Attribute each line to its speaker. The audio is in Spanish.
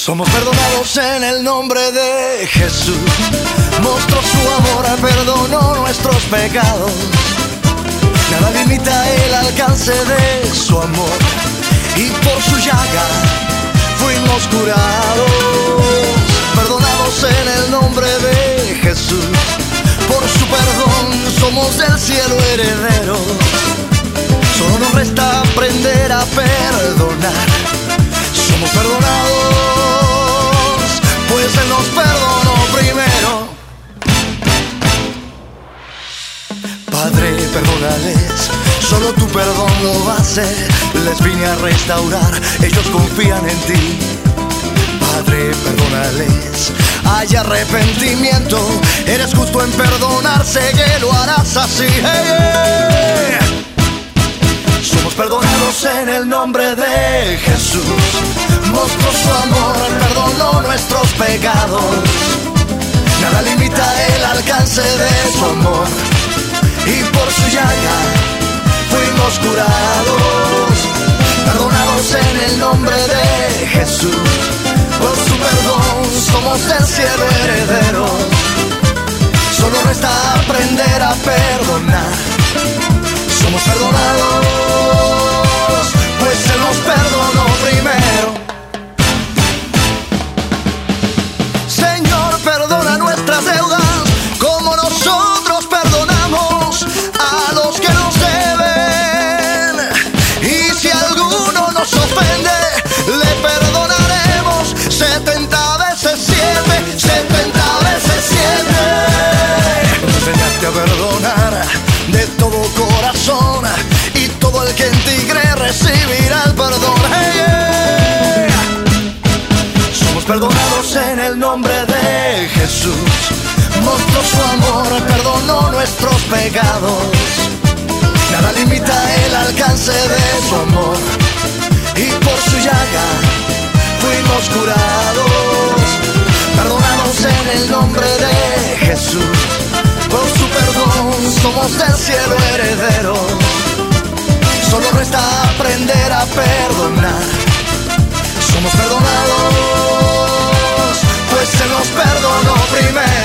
Speaker 1: Somos perdonados en el nombre de Jesús. Mostró su amor, perdonó nuestros pecados. Nada limita el alcance de su amor, y por su llaga fuimos curados. Perdonados en el nombre de Jesús. Por su perdón somos del cielo herederos. Solo nos resta aprender a perdonar. Somos perdonados, pues Él nos perdonó primero. Padre, perdónales, solo tu perdón lo va a hacer. Les vine a restaurar, ellos confían en ti. Padre, perdónales, hay arrepentimiento. Eres justo en perdonar, sé que lo harás así. Hey, hey. Somos perdonados en el nombre de Jesús. Mostró su amor, perdonó nuestros pecados. Nada limita el alcance de su amor, y por su llaga fuimos curados. Perdonados en el nombre de Jesús. Por su perdón somos del cielo herederos. Solo resta aprender a perdonar. Somos perdonados, pues Él nos perdonó primero. Señor, perdona nuestras deudas, como nosotros perdonamos a los que nos deben. Y si alguno nos ofende, le perdonaremos 70 veces 7, 70 veces 7. Enséñate a perdonar de todo corazón, y todo el que en ti cree recibirá el perdón. Hey, hey. Somos perdonados en el nombre de Jesús. Mostró su amor, perdonó nuestros pecados. Nada limita el alcance de su amor, y por su llaga fuimos curados. Perdonados en el nombre de Jesús. Por su perdón somos del cielo herederos. Solo resta aprender a perdonar. Somos perdonados, pues Él nos perdonó primero.